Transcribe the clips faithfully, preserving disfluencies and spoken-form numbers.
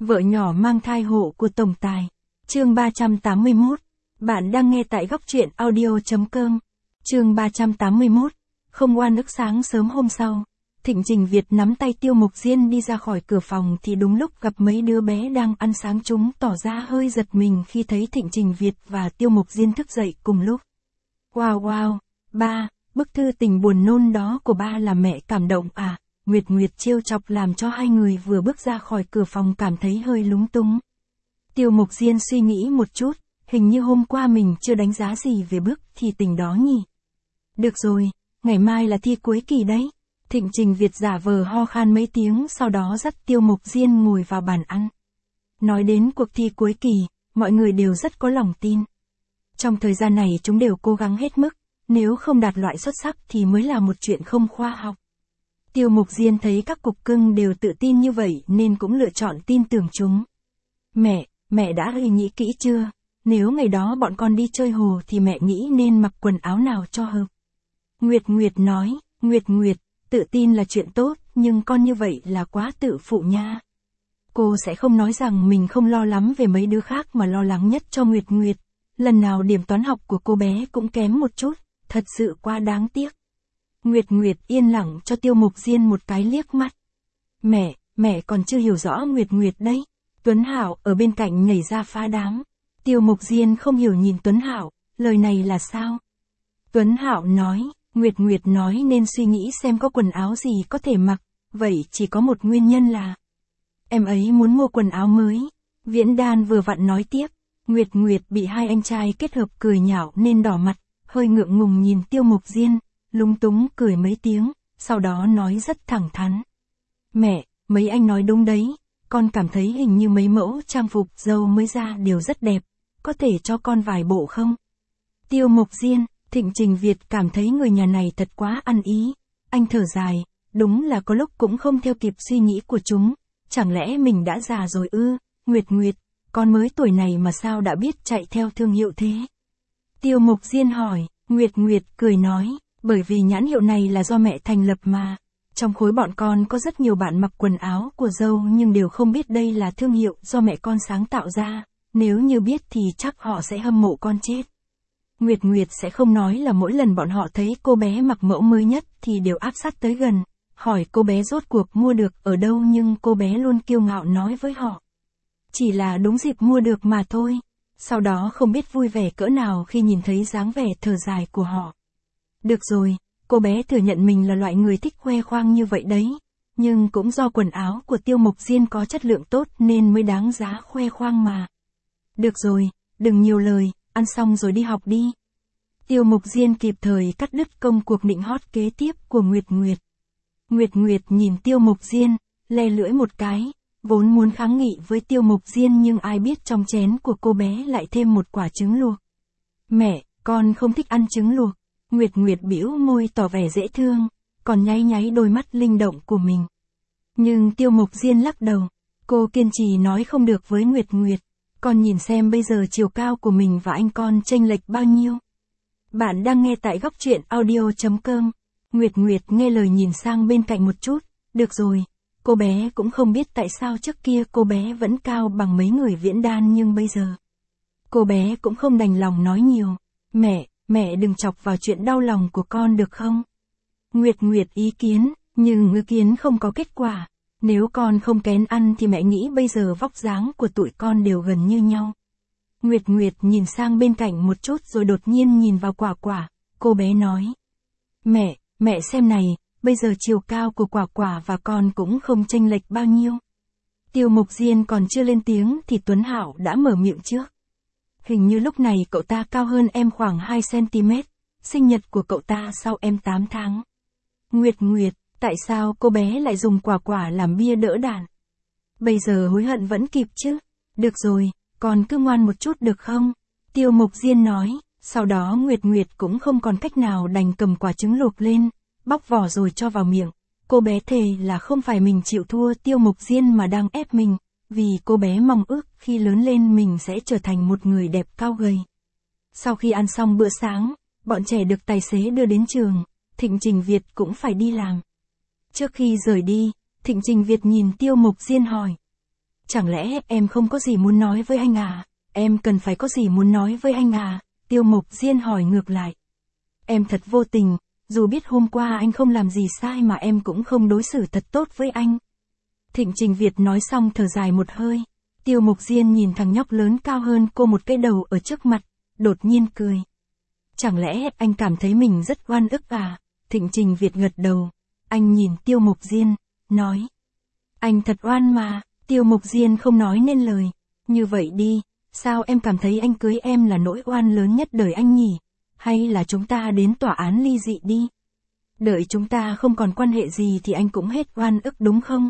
Vợ nhỏ mang thai hộ của tổng tài. Chương ba trăm tám mươi mốt. Bạn đang nghe tại góc truyện audio chấm com. Chương ba trăm tám mươi mốt. Không oan ức. Sáng sớm hôm sau, Thịnh Trình Việt nắm tay Tiêu Mục Diên đi ra khỏi cửa phòng thì đúng lúc gặp mấy đứa bé đang ăn sáng, chúng tỏ ra hơi giật mình khi thấy Thịnh Trình Việt và Tiêu Mục Diên thức dậy cùng lúc. Wow wow, ba, bức thư tình buồn nôn đó của ba là mẹ cảm động à? Nguyệt Nguyệt trêu chọc làm cho hai người vừa bước ra khỏi cửa phòng cảm thấy hơi lúng túng. Tiêu Mục Diên suy nghĩ một chút, hình như hôm qua mình chưa đánh giá gì về bức thi tình đó nhỉ. Được rồi, ngày mai là thi cuối kỳ đấy. Thịnh Trình Việt giả vờ ho khan mấy tiếng sau đó dắt Tiêu Mục Diên ngồi vào bàn ăn. Nói đến cuộc thi cuối kỳ, mọi người đều rất có lòng tin. Trong thời gian này chúng đều cố gắng hết mức, nếu không đạt loại xuất sắc thì mới là một chuyện không khoa học. Tiêu Mục Diên thấy các cục cưng đều tự tin như vậy nên cũng lựa chọn tin tưởng chúng. Mẹ, mẹ đã suy nghĩ kỹ chưa? Nếu ngày đó bọn con đi chơi hồ thì mẹ nghĩ nên mặc quần áo nào cho hợp? Nguyệt Nguyệt nói, Nguyệt Nguyệt, tự tin là chuyện tốt, nhưng con như vậy là quá tự phụ nha. Cô sẽ không nói rằng mình không lo lắm về mấy đứa khác mà lo lắng nhất cho Nguyệt Nguyệt. Lần nào điểm toán học của cô bé cũng kém một chút, thật sự quá đáng tiếc. Nguyệt Nguyệt yên lặng cho Tiêu Mục Diên một cái liếc mắt. Mẹ, mẹ còn chưa hiểu rõ Nguyệt Nguyệt đấy. Tuấn Hạo ở bên cạnh nhảy ra phá đám. Tiêu Mục Diên không hiểu nhìn Tuấn Hạo, lời này là sao? Tuấn Hạo nói, Nguyệt Nguyệt nói nên suy nghĩ xem có quần áo gì có thể mặc, vậy chỉ có một nguyên nhân là em ấy muốn mua quần áo mới. Viễn Đan vừa vặn nói tiếp. Nguyệt Nguyệt bị hai anh trai kết hợp cười nhạo nên đỏ mặt, hơi ngượng ngùng nhìn Tiêu Mục Diên, lúng túng cười mấy tiếng, sau đó nói rất thẳng thắn. Mẹ, mấy anh nói đúng đấy, con cảm thấy hình như mấy mẫu trang phục dâu mới ra đều rất đẹp, có thể cho con vài bộ không? Tiêu Mục Diên, Thịnh Trình Việt cảm thấy người nhà này thật quá ăn ý, anh thở dài, đúng là có lúc cũng không theo kịp suy nghĩ của chúng, chẳng lẽ mình đã già rồi ư? Nguyệt Nguyệt, con mới tuổi này mà sao đã biết chạy theo thương hiệu thế? Tiêu Mục Diên hỏi, Nguyệt Nguyệt cười nói, bởi vì nhãn hiệu này là do mẹ thành lập mà. Trong khối bọn con có rất nhiều bạn mặc quần áo của dâu nhưng đều không biết đây là thương hiệu do mẹ con sáng tạo ra, nếu như biết thì chắc họ sẽ hâm mộ con chết. Nguyệt Nguyệt sẽ không nói là mỗi lần bọn họ thấy cô bé mặc mẫu mới nhất thì đều áp sát tới gần, hỏi cô bé rốt cuộc mua được ở đâu, nhưng cô bé luôn kiêu ngạo nói với họ. Chỉ là đúng dịp mua được mà thôi. Sau đó không biết vui vẻ cỡ nào khi nhìn thấy dáng vẻ thở dài của họ. Được rồi, cô bé thừa nhận mình là loại người thích khoe khoang như vậy đấy. Nhưng cũng do quần áo của Tiêu Mục Diên có chất lượng tốt nên mới đáng giá khoe khoang mà. Được rồi, đừng nhiều lời, ăn xong rồi đi học đi. Tiêu Mục Diên kịp thời cắt đứt công cuộc nịnh hót kế tiếp của Nguyệt Nguyệt. Nguyệt Nguyệt nhìn Tiêu Mục Diên, le lưỡi một cái, vốn muốn kháng nghị với Tiêu Mục Diên nhưng ai biết trong chén của cô bé lại thêm một quả trứng luộc. Mẹ, con không thích ăn trứng luộc. Nguyệt Nguyệt bĩu môi tỏ vẻ dễ thương, còn nháy nháy đôi mắt linh động của mình. Nhưng Tiêu Mục Diên lắc đầu, cô kiên trì nói không được với Nguyệt Nguyệt, con nhìn xem bây giờ chiều cao của mình và anh con chênh lệch bao nhiêu. Bạn đang nghe tại góc truyện audio chấm com. Nguyệt Nguyệt nghe lời nhìn sang bên cạnh một chút, được rồi, cô bé cũng không biết tại sao trước kia cô bé vẫn cao bằng mấy người Viễn Đan nhưng bây giờ. Cô bé cũng không đành lòng nói nhiều, mẹ, mẹ đừng chọc vào chuyện đau lòng của con được không? Nguyệt Nguyệt ý kiến, nhưng ý kiến không có kết quả. Nếu con không kén ăn thì mẹ nghĩ bây giờ vóc dáng của tụi con đều gần như nhau. Nguyệt Nguyệt nhìn sang bên cạnh một chút rồi đột nhiên nhìn vào Quả Quả, cô bé nói. Mẹ, mẹ xem này, bây giờ chiều cao của Quả Quả và con cũng không chênh lệch bao nhiêu. Tiêu Mục Diên còn chưa lên tiếng thì Tuấn Hạo đã mở miệng trước. Hình như lúc này cậu ta cao hơn em khoảng hai xăng ti mét, sinh nhật của cậu ta sau em tám tháng. Nguyệt Nguyệt, tại sao cô bé lại dùng Quả Quả làm bia đỡ đạn? Bây giờ hối hận vẫn kịp chứ. Được rồi, con cứ ngoan một chút được không? Tiêu Mục Diên nói, sau đó Nguyệt Nguyệt cũng không còn cách nào đành cầm quả trứng luộc lên, bóc vỏ rồi cho vào miệng. Cô bé thề là không phải mình chịu thua Tiêu Mục Diên mà đang ép mình, vì cô bé mong ước khi lớn lên mình sẽ trở thành một người đẹp cao gầy. Sau khi ăn xong bữa sáng, bọn trẻ được tài xế đưa đến trường, Thịnh Trình Việt cũng phải đi làm. Trước khi rời đi, Thịnh Trình Việt nhìn Tiêu Mục Diên hỏi. Chẳng lẽ em không có gì muốn nói với anh à? Em cần phải có gì muốn nói với anh à? Tiêu Mộc Diên hỏi ngược lại. Em thật vô tình, dù biết hôm qua anh không làm gì sai mà em cũng không đối xử thật tốt với anh. Thịnh Trình Việt nói xong thở dài một hơi. Tiêu Mộc Diên nhìn thằng nhóc lớn cao hơn cô một cái đầu ở trước mặt, đột nhiên cười. Chẳng lẽ anh cảm thấy mình rất oan ức à? Thịnh Trình Việt gật đầu. Anh nhìn Tiêu Mộc Diên, nói. Anh thật oan mà. Tiêu Mộc Diên không nói nên lời. Như vậy đi, sao em cảm thấy anh cưới em là nỗi oan lớn nhất đời anh nhỉ? Hay là chúng ta đến tòa án ly dị đi? Đợi chúng ta không còn quan hệ gì thì anh cũng hết oan ức đúng không?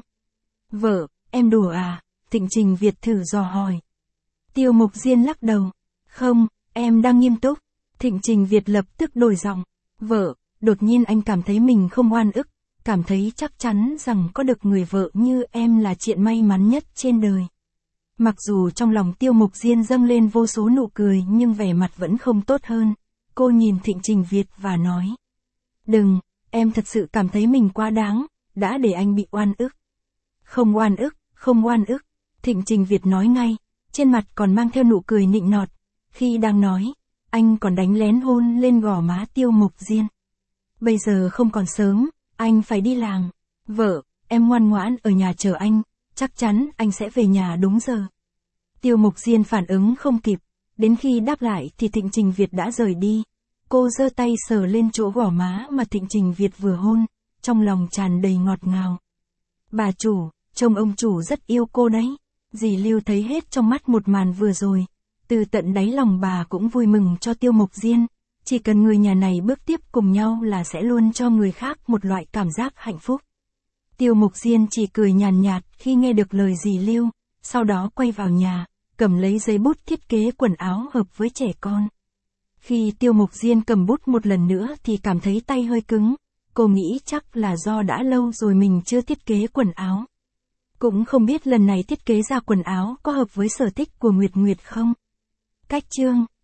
Vợ, em đùa à? Thịnh Trình Việt thử dò hỏi. Tiêu Mộc Diên lắc đầu. Không, em đang nghiêm túc. Thịnh Trình Việt lập tức đổi giọng. Vợ, đột nhiên anh cảm thấy mình không oan ức, cảm thấy chắc chắn rằng có được người vợ như em là chuyện may mắn nhất trên đời. Mặc dù trong lòng Tiêu Mộc Diên dâng lên vô số nụ cười nhưng vẻ mặt vẫn không tốt hơn. Cô nhìn Thịnh Trình Việt và nói. Đừng, em thật sự cảm thấy mình quá đáng, đã để anh bị oan ức. Không oan ức, không oan ức. Thịnh Trình Việt nói ngay, trên mặt còn mang theo nụ cười nịnh nọt. Khi đang nói, anh còn đánh lén hôn lên gò má Tiêu Mộc Diên. Bây giờ không còn sớm, anh phải đi làm. Vợ, em ngoan ngoãn ở nhà chờ anh, chắc chắn anh sẽ về nhà đúng giờ. Tiêu Mộc Diên phản ứng không kịp, đến khi đáp lại thì Thịnh Trình Việt đã rời đi. Cô giơ tay sờ lên chỗ gò má mà Thịnh Trình Việt vừa hôn, trong lòng tràn đầy ngọt ngào. Bà chủ, trông ông chủ rất yêu cô đấy. Dì Lưu thấy hết trong mắt một màn vừa rồi. Từ tận đáy lòng bà cũng vui mừng cho Tiêu Mộc Diên. Chỉ cần người nhà này bước tiếp cùng nhau là sẽ luôn cho người khác một loại cảm giác hạnh phúc. Tiêu Mộc Diên chỉ cười nhàn nhạt khi nghe được lời dì Lưu, sau đó quay vào nhà, cầm lấy giấy bút thiết kế quần áo hợp với trẻ con. Khi Tiêu Mộc Diên cầm bút một lần nữa thì cảm thấy tay hơi cứng. Cô nghĩ chắc là do đã lâu rồi mình chưa thiết kế quần áo. Cũng không biết lần này thiết kế ra quần áo có hợp với sở thích của Nguyệt Nguyệt không? Cách chương